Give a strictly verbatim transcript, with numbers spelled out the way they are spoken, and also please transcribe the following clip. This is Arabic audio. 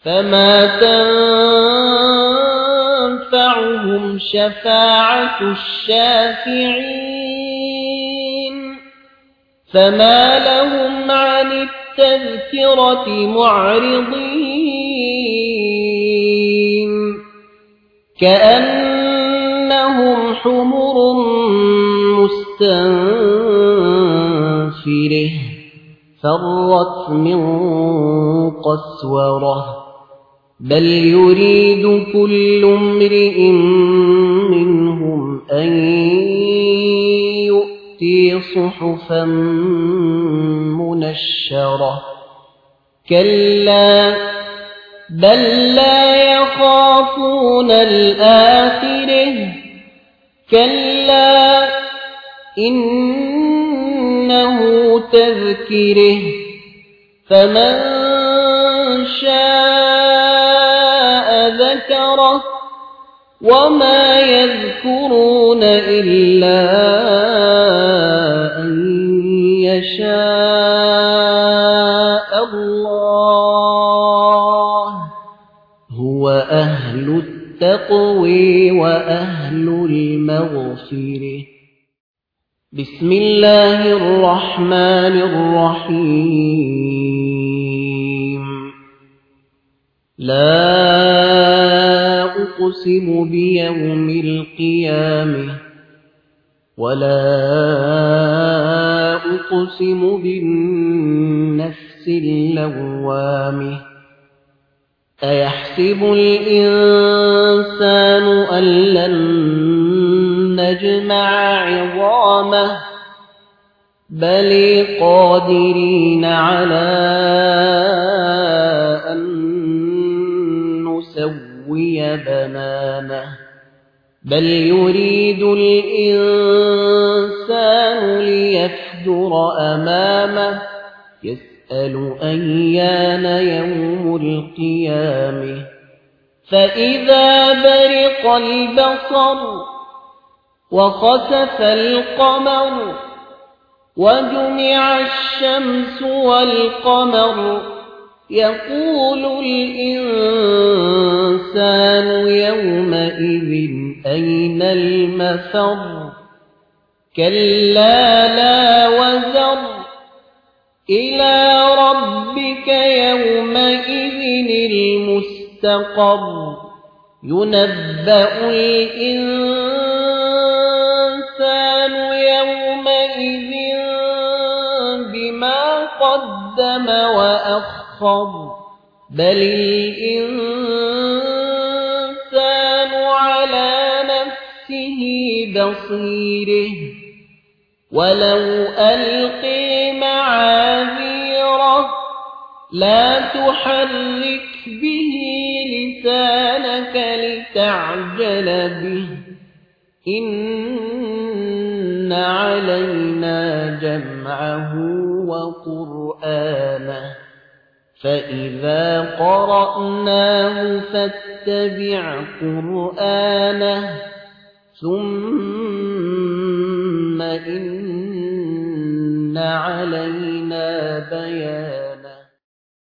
فما تنفعهم شفاعة الشافعين فما لهم عن التذكرة معرضين كأنهم حمر مستنفره فرت من قسورة بل يريد كل امرئ منهم أن يؤتي صحفا منشرة كلا بل لا يخافون الآخرة كلا إنه تذكره فمن شاء ذكره وما يذكرون إلا أن يشاء الله هو أهل التقوى وأهل المغفرة. بسم الله الرحمن الرحيم. لا أقسم بيوم القيامة ولا أقسم بالنفس اللوامة أيحسب الإنسان أن لن نجمع عظامه بل قادرين على أن نسوي بنانه بل يريد الإنسان ليفجر أمامه يسأل أيان يوم القيامة فإذا برق البصر وخسف القمر وجمع الشمس والقمر يقول الإنسان يومئذ أين المفر كلا لا وزر إلى ربك يومئذ المستقر ينبأ الإنسان يومئذ بما قدم وأخر بل الإنسان على نفسه بصيره ولو ألقي معاذيره لا تحرك به لسانك لتعجل به إن علينا جمعه وقرآنه فإذا قرأناه فاتبع قرآنه ثم إن علينا بيانه